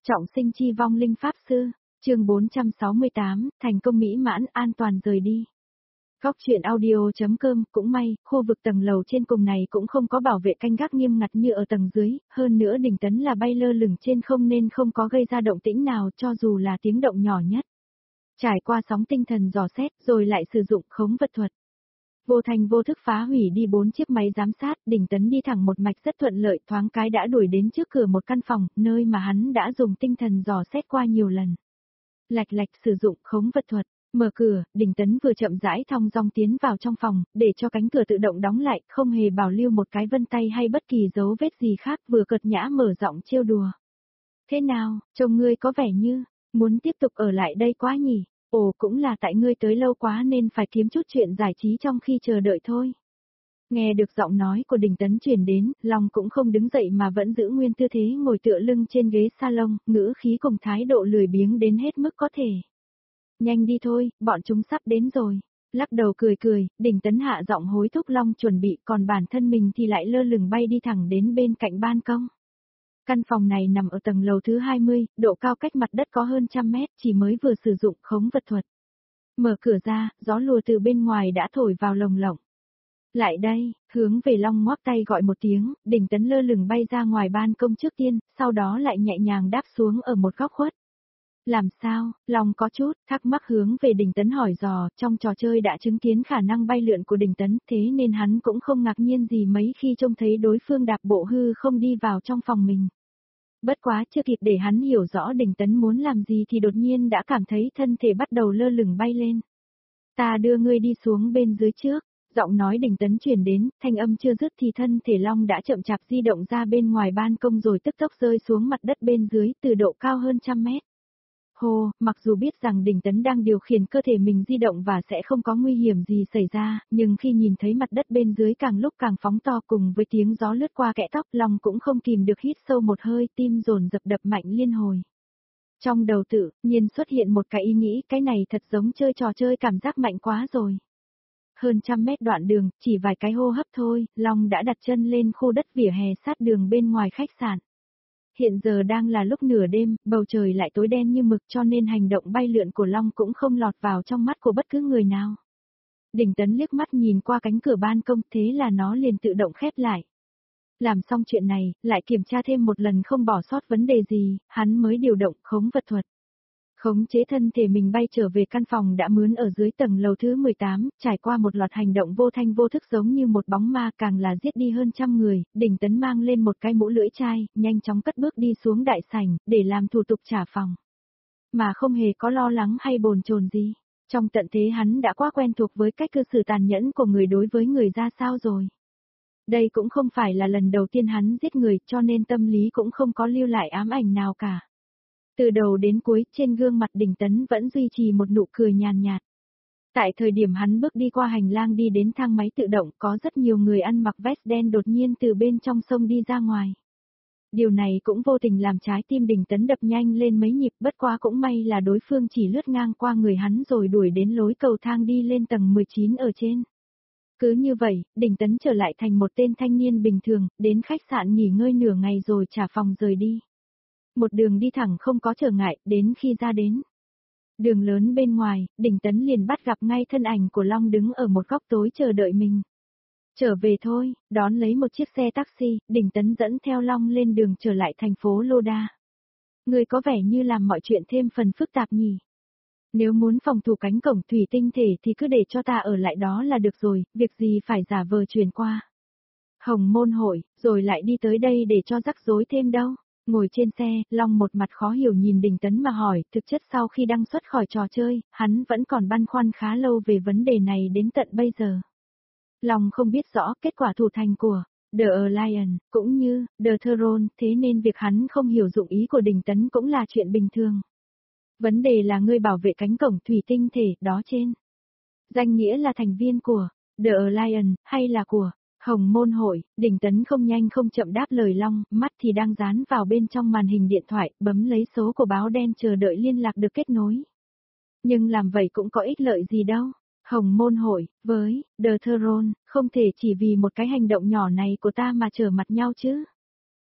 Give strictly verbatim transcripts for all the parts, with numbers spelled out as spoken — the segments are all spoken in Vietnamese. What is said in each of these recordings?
Trọng sinh chi vong linh pháp sư, chương bốn trăm sáu mươi tám, thành công mỹ mãn, an toàn rời đi. Góc truyện audio.com, cũng may, khu vực tầng lầu trên cùng này cũng không có bảo vệ canh gác nghiêm ngặt như ở tầng dưới, hơn nữa Đình Tấn là bay lơ lửng trên không nên không có gây ra động tĩnh nào cho dù là tiếng động nhỏ nhất. Trải qua sóng tinh thần dò xét rồi lại sử dụng khống vật thuật. Vô thành vô thức phá hủy đi bốn chiếc máy giám sát, Đình Tấn đi thẳng một mạch rất thuận lợi, thoáng cái đã đuổi đến trước cửa một căn phòng, nơi mà hắn đã dùng tinh thần dò xét qua nhiều lần. Lạch lạch sử dụng khống vật thuật, mở cửa, Đình Tấn vừa chậm rãi thong dong tiến vào trong phòng, để cho cánh cửa tự động đóng lại, không hề bảo lưu một cái vân tay hay bất kỳ dấu vết gì khác, vừa cợt nhã mở giọng trêu đùa. Thế nào, trông ngươi có vẻ như, muốn tiếp tục ở lại đây quá nhỉ? Ồ, cũng là tại ngươi tới lâu quá nên phải kiếm chút chuyện giải trí trong khi chờ đợi thôi. Nghe được giọng nói của Đình Tấn truyền đến, Long cũng không đứng dậy mà vẫn giữ nguyên tư thế ngồi tựa lưng trên ghế salon, ngữ khí cùng thái độ lười biếng đến hết mức có thể. Nhanh đi thôi, bọn chúng sắp đến rồi. Lắc đầu cười cười, Đình Tấn hạ giọng hối thúc Long chuẩn bị, còn bản thân mình thì lại lơ lửng bay đi thẳng đến bên cạnh ban công. Căn phòng này nằm ở tầng lầu thứ hai mươi, độ cao cách mặt đất có hơn trăm mét, chỉ mới vừa sử dụng khống vật thuật. Mở cửa ra, gió lùa từ bên ngoài đã thổi vào lồng lộng. Lại đây, hướng về Long ngoắc tay gọi một tiếng, Đình Tấn lơ lửng bay ra ngoài ban công trước tiên, sau đó lại nhẹ nhàng đáp xuống ở một góc khuất. Làm sao, Long có chút, thắc mắc hướng về Đình Tấn hỏi dò, trong trò chơi đã chứng kiến khả năng bay lượn của Đình Tấn, thế nên hắn cũng không ngạc nhiên gì mấy khi trông thấy đối phương đạp bộ hư không đi vào trong phòng mình. Bất quá chưa kịp để hắn hiểu rõ Đình Tấn muốn làm gì thì đột nhiên đã cảm thấy thân thể bắt đầu lơ lửng bay lên. Ta đưa ngươi đi xuống bên dưới trước, giọng nói Đình Tấn truyền đến, thanh âm chưa dứt thì thân thể Long đã chậm chạp di động ra bên ngoài ban công rồi tức tốc rơi xuống mặt đất bên dưới từ độ cao hơn trăm mét. Hồ, mặc dù biết rằng Đình Tấn đang điều khiển cơ thể mình di động và sẽ không có nguy hiểm gì xảy ra, nhưng khi nhìn thấy mặt đất bên dưới càng lúc càng phóng to cùng với tiếng gió lướt qua kẽ tóc, Long cũng không kìm được hít sâu một hơi, tim dồn dập đập mạnh liên hồi. Trong đầu tự nhiên xuất hiện một cái ý nghĩ, cái này thật giống chơi trò chơi cảm giác mạnh quá rồi. Hơn trăm mét đoạn đường, chỉ vài cái hô hấp thôi, Long đã đặt chân lên khu đất vỉa hè sát đường bên ngoài khách sạn. Hiện giờ đang là lúc nửa đêm, bầu trời lại tối đen như mực cho nên hành động bay lượn của Long cũng không lọt vào trong mắt của bất cứ người nào. Đình Tấn liếc mắt nhìn qua cánh cửa ban công, thế là nó liền tự động khép lại. Làm xong chuyện này, lại kiểm tra thêm một lần không bỏ sót vấn đề gì, hắn mới điều động khống vật thuật. Khống chế thân thể mình bay trở về căn phòng đã mướn ở dưới tầng lầu thứ mười tám, trải qua một loạt hành động vô thanh vô thức giống như một bóng ma, càng là giết đi hơn trăm người, Đình Tấn mang lên một cái mũ lưỡi chai, nhanh chóng cất bước đi xuống đại sảnh, để làm thủ tục trả phòng. Mà không hề có lo lắng hay bồn chồn gì. Trong tận thế hắn đã quá quen thuộc với cách cư xử tàn nhẫn của người đối với người ra sao rồi. Đây cũng không phải là lần đầu tiên hắn giết người cho nên tâm lý cũng không có lưu lại ám ảnh nào cả. Từ đầu đến cuối, trên gương mặt Đình Tấn vẫn duy trì một nụ cười nhàn nhạt. Tại thời điểm hắn bước đi qua hành lang đi đến thang máy tự động, có rất nhiều người ăn mặc vest đen đột nhiên từ bên trong sông đi ra ngoài. Điều này cũng vô tình làm trái tim Đình Tấn đập nhanh lên mấy nhịp, bất quá cũng may là đối phương chỉ lướt ngang qua người hắn rồi đuổi đến lối cầu thang đi lên tầng mười chín ở trên. Cứ như vậy, Đình Tấn trở lại thành một tên thanh niên bình thường, đến khách sạn nghỉ ngơi nửa ngày rồi trả phòng rời đi. Một đường đi thẳng không có trở ngại, đến khi ra đến đường lớn bên ngoài, Đình Tấn liền bắt gặp ngay thân ảnh của Long đứng ở một góc tối chờ đợi mình. Trở về thôi, đón lấy một chiếc xe taxi, Đình Tấn dẫn theo Long lên đường trở lại thành phố Loda. Người có vẻ như làm mọi chuyện thêm phần phức tạp nhỉ. Nếu muốn phòng thủ cánh cổng thủy tinh thể thì cứ để cho ta ở lại đó là được rồi, việc gì phải giả vờ truyền qua Hồng Môn hội, rồi lại đi tới đây để cho rắc rối thêm đâu. Ngồi trên xe, Long một mặt khó hiểu nhìn Đình Tấn mà hỏi, thực chất sau khi đăng xuất khỏi trò chơi, hắn vẫn còn băn khoăn khá lâu về vấn đề này đến tận bây giờ. Long không biết rõ kết quả thủ thành của The Alliance, cũng như The Throne, thế nên việc hắn không hiểu dụng ý của Đình Tấn cũng là chuyện bình thường. Vấn đề là ngươi bảo vệ cánh cổng thủy tinh thể, đó trên danh nghĩa là thành viên của The Alliance, hay là của Hồng Môn hội. Đình Tấn không nhanh không chậm đáp lời Long, mắt thì đang dán vào bên trong màn hình điện thoại, bấm lấy số của báo đen chờ đợi liên lạc được kết nối. Nhưng làm vậy cũng có ích lợi gì đâu. Hồng Môn hội, với The Throne, không thể chỉ vì một cái hành động nhỏ này của ta mà trở mặt nhau chứ.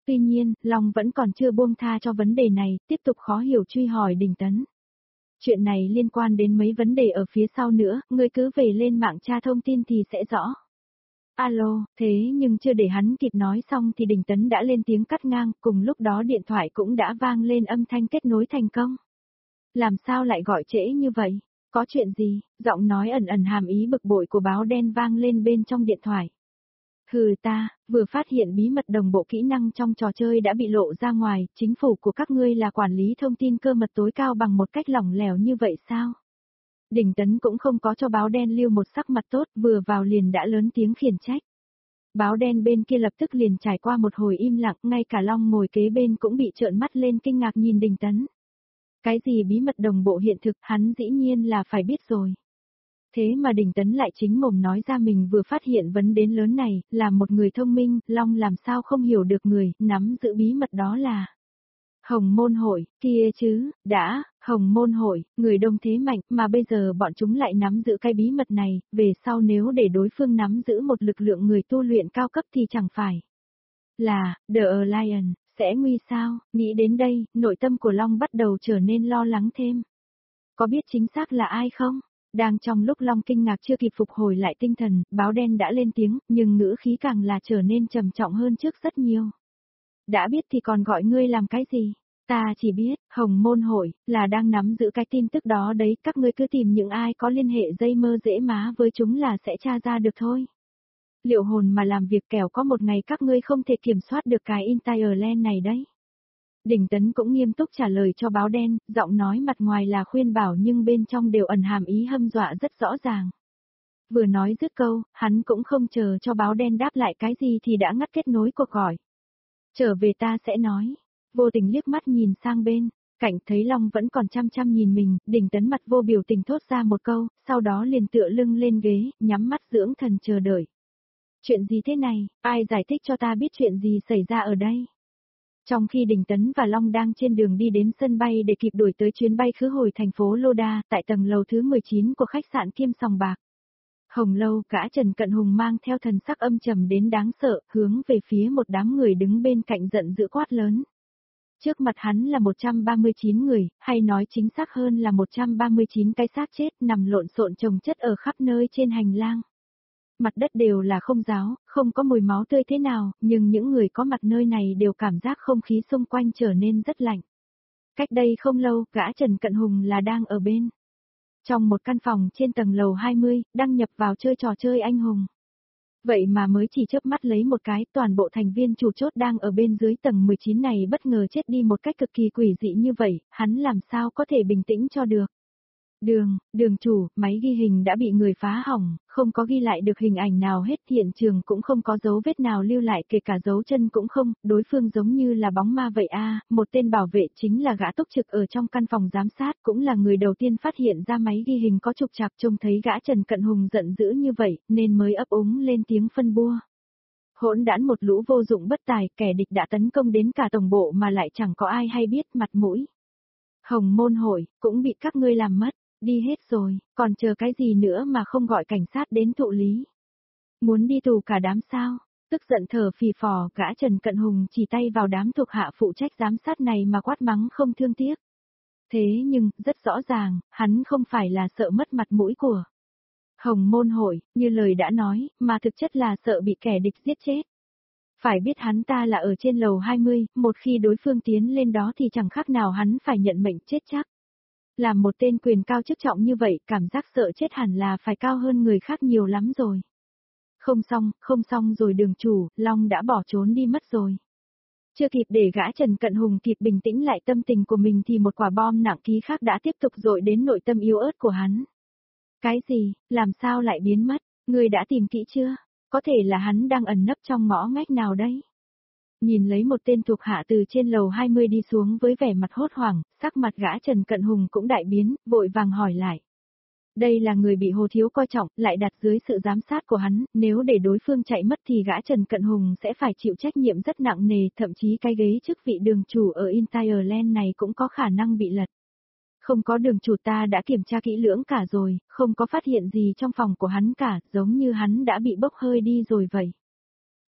Tuy nhiên, Long vẫn còn chưa buông tha cho vấn đề này, tiếp tục khó hiểu truy hỏi Đình Tấn. Chuyện này liên quan đến mấy vấn đề ở phía sau nữa, ngươi cứ về lên mạng tra thông tin thì sẽ rõ. Alo, thế nhưng chưa để hắn kịp nói xong thì Đình Tấn đã lên tiếng cắt ngang, cùng lúc đó điện thoại cũng đã vang lên âm thanh kết nối thành công. Làm sao lại gọi trễ như vậy? Có chuyện gì? Giọng nói ẩn ẩn hàm ý bực bội của báo đen vang lên bên trong điện thoại. Hừ ta, vừa phát hiện bí mật đồng bộ kỹ năng trong trò chơi đã bị lộ ra ngoài, chính phủ của các ngươi là quản lý thông tin cơ mật tối cao bằng một cách lỏng lẻo như vậy sao? Đình Tấn cũng không có cho báo đen lưu một sắc mặt tốt, vừa vào liền đã lớn tiếng khiển trách. Báo đen bên kia lập tức liền trải qua một hồi im lặng, ngay cả Long ngồi kế bên cũng bị trợn mắt lên kinh ngạc nhìn Đình Tấn. Cái gì bí mật đồng bộ hiện thực, hắn dĩ nhiên là phải biết rồi. Thế mà Đình Tấn lại chính mồm nói ra mình vừa phát hiện vấn đề lớn này, là một người thông minh, Long làm sao không hiểu được người, nắm giữ bí mật đó là Hồng Môn Hội, kia chứ, đã, Hồng Môn Hội, người đông thế mạnh, mà bây giờ bọn chúng lại nắm giữ cái bí mật này, về sau nếu để đối phương nắm giữ một lực lượng người tu luyện cao cấp thì chẳng phải là, The Alliance, sẽ nguy sao, nghĩ đến đây, nội tâm của Long bắt đầu trở nên lo lắng thêm. Có biết chính xác là ai không? Đang trong lúc Long kinh ngạc chưa kịp phục hồi lại tinh thần, báo đen đã lên tiếng, nhưng ngữ khí càng là trở nên trầm trọng hơn trước rất nhiều. Đã biết thì còn gọi ngươi làm cái gì? Ta chỉ biết, Hồng Môn Hội, là đang nắm giữ cái tin tức đó đấy, các ngươi cứ tìm những ai có liên hệ dây mơ dễ má với chúng là sẽ tra ra được thôi. Liệu hồn mà làm việc kẻo có một ngày các ngươi không thể kiểm soát được cái Intireland này đấy. Đình Tấn cũng nghiêm túc trả lời cho báo đen, giọng nói mặt ngoài là khuyên bảo nhưng bên trong đều ẩn hàm ý hâm dọa rất rõ ràng. Vừa nói dứt câu, hắn cũng không chờ cho báo đen đáp lại cái gì thì đã ngắt kết nối cuộc gọi. Trở về ta sẽ nói. Vô tình liếc mắt nhìn sang bên, cảnh thấy Long vẫn còn chăm chăm nhìn mình, Đình Tấn mặt vô biểu tình thốt ra một câu, sau đó liền tựa lưng lên ghế, nhắm mắt dưỡng thần chờ đợi. Chuyện gì thế này, ai giải thích cho ta biết chuyện gì xảy ra ở đây? Trong khi Đình Tấn và Long đang trên đường đi đến sân bay để kịp đuổi tới chuyến bay khứ hồi thành phố Loda, tại tầng lầu thứ mười chín của khách sạn Kim Sòng Bạc. Hồng Lâu, gã Trần Cận Hùng mang theo thần sắc âm trầm đến đáng sợ, hướng về phía một đám người đứng bên cạnh giận dữ quát lớn. Trước mặt hắn là một trăm ba mươi chín người, hay nói chính xác hơn là một trăm ba mươi chín cái xác chết nằm lộn xộn chồng chất ở khắp nơi trên hành lang. Mặt đất đều là không ráo, không có mùi máu tươi thế nào, nhưng những người có mặt nơi này đều cảm giác không khí xung quanh trở nên rất lạnh. Cách đây không lâu, gã Trần Cận Hùng là đang ở bên trong một căn phòng trên tầng lầu hai mươi, đăng nhập vào chơi trò chơi anh hùng. Vậy mà mới chỉ chớp mắt lấy một cái, toàn bộ thành viên chủ chốt đang ở bên dưới tầng mười chín này bất ngờ chết đi một cách cực kỳ quỷ dị như vậy, hắn làm sao có thể bình tĩnh cho được. Đường, đường chủ, máy ghi hình đã bị người phá hỏng, không có ghi lại được hình ảnh nào hết, hiện trường cũng không có dấu vết nào lưu lại, kể cả dấu chân cũng không, đối phương giống như là bóng ma vậy a. Một tên bảo vệ chính là gã túc trực ở trong căn phòng giám sát, cũng là người đầu tiên phát hiện ra máy ghi hình có trục trặc, trông thấy gã Trần Cận Hùng giận dữ như vậy, nên mới ấp úng lên tiếng phân bua. Hỗn đản một lũ vô dụng bất tài, kẻ địch đã tấn công đến cả tổng bộ mà lại chẳng có ai hay biết, mặt mũi. Hồng Môn Hội, cũng bị các ngươi làm mất. Đi hết rồi, còn chờ cái gì nữa mà không gọi cảnh sát đến thụ lý. Muốn đi tù cả đám sao? Tức giận thở phì phò, gã Trần Cận Hùng chỉ tay vào đám thuộc hạ phụ trách giám sát này mà quát mắng không thương tiếc. Thế nhưng, rất rõ ràng, hắn không phải là sợ mất mặt mũi của Hồng Môn Hội, như lời đã nói, mà thực chất là sợ bị kẻ địch giết chết. Phải biết hắn ta là ở trên lầu hai mươi, một khi đối phương tiến lên đó thì chẳng khác nào hắn phải nhận mệnh chết chắc. Làm một tên quyền cao chức trọng như vậy, cảm giác sợ chết hẳn là phải cao hơn người khác nhiều lắm rồi. Không xong, không xong rồi đường chủ, Long đã bỏ trốn đi mất rồi. Chưa kịp để gã Trần Cận Hùng kịp bình tĩnh lại tâm tình của mình thì một quả bom nặng ký khác đã tiếp tục dội đến nội tâm yếu ớt của hắn. Cái gì, làm sao lại biến mất, người đã tìm kỹ chưa? Có thể là hắn đang ẩn nấp trong ngõ ngách nào đấy. Nhìn lấy một tên thuộc hạ từ trên lầu hai mươi đi xuống với vẻ mặt hốt hoảng, sắc mặt gã Trần Cận Hùng cũng đại biến, vội vàng hỏi lại. Đây là người bị Hồ Thiếu coi trọng, lại đặt dưới sự giám sát của hắn, nếu để đối phương chạy mất thì gã Trần Cận Hùng sẽ phải chịu trách nhiệm rất nặng nề, thậm chí cái ghế chức vị đường chủ ở Intireland này cũng có khả năng bị lật. Không có đường chủ, ta đã kiểm tra kỹ lưỡng cả rồi, không có phát hiện gì trong phòng của hắn cả, giống như hắn đã bị bốc hơi đi rồi vậy.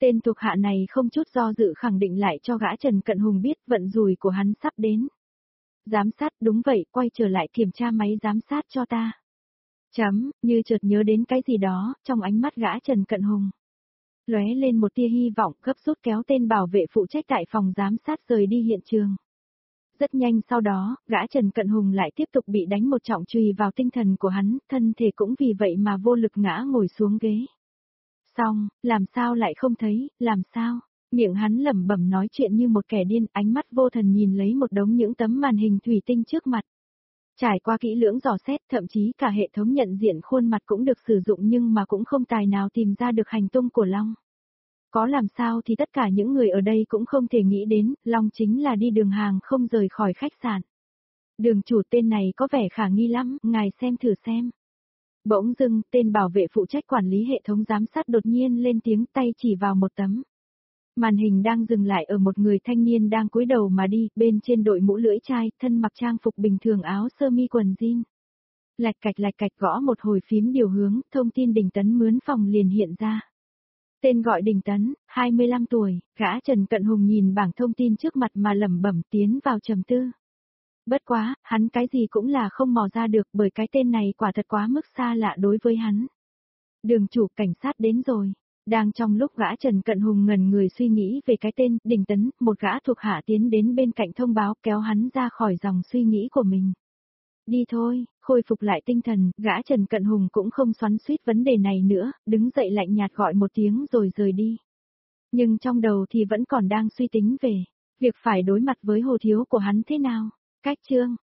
Tên thuộc hạ này không chút do dự khẳng định lại cho gã Trần Cận Hùng biết vận rủi của hắn sắp đến. Giám sát, đúng vậy, quay trở lại kiểm tra máy giám sát cho ta. Chấm, như chợt nhớ đến cái gì đó, trong ánh mắt gã Trần Cận Hùng lóe lên một tia hy vọng, gấp rút kéo tên bảo vệ phụ trách tại phòng giám sát rời đi hiện trường. Rất nhanh sau đó, gã Trần Cận Hùng lại tiếp tục bị đánh một trọng chùy vào tinh thần của hắn, thân thể cũng vì vậy mà vô lực ngã ngồi xuống ghế. Xong, làm sao lại không thấy, làm sao? Miệng hắn lẩm bẩm nói chuyện như một kẻ điên, ánh mắt vô thần nhìn lấy một đống những tấm màn hình thủy tinh trước mặt. Trải qua kỹ lưỡng dò xét, thậm chí cả hệ thống nhận diện khuôn mặt cũng được sử dụng nhưng mà cũng không tài nào tìm ra được hành tung của Long. Có làm sao thì tất cả những người ở đây cũng không thể nghĩ đến, Long chính là đi đường hàng không rời khỏi khách sạn. Đường chủ, tên này có vẻ khả nghi lắm, ngài xem thử xem. Bỗng dưng, tên bảo vệ phụ trách quản lý hệ thống giám sát đột nhiên lên tiếng, tay chỉ vào một tấm màn hình đang dừng lại ở một người thanh niên đang cúi đầu mà đi, bên trên đội mũ lưỡi chai, thân mặc trang phục bình thường, áo sơ mi quần jean. Lạch cạch lạch cạch gõ một hồi phím điều hướng, thông tin Đình Tấn mướn phòng liền hiện ra. Tên gọi Đình Tấn, hai mươi lăm tuổi, gã Trần Cận Hùng nhìn bảng thông tin trước mặt mà lẩm bẩm tiến vào trầm tư. Bất quá, hắn cái gì cũng là không mò ra được bởi cái tên này quả thật quá mức xa lạ đối với hắn. Đường chủ, cảnh sát đến rồi. Đang trong lúc gã Trần Cận Hùng ngần người suy nghĩ về cái tên Đình Tấn, một gã thuộc hạ tiến đến bên cạnh thông báo, kéo hắn ra khỏi dòng suy nghĩ của mình. Đi thôi, khôi phục lại tinh thần, gã Trần Cận Hùng cũng không xoắn xuýt vấn đề này nữa, đứng dậy lạnh nhạt gọi một tiếng rồi rời đi. Nhưng trong đầu thì vẫn còn đang suy tính về việc phải đối mặt với Hồ Thiếu của hắn thế nào. Cách chương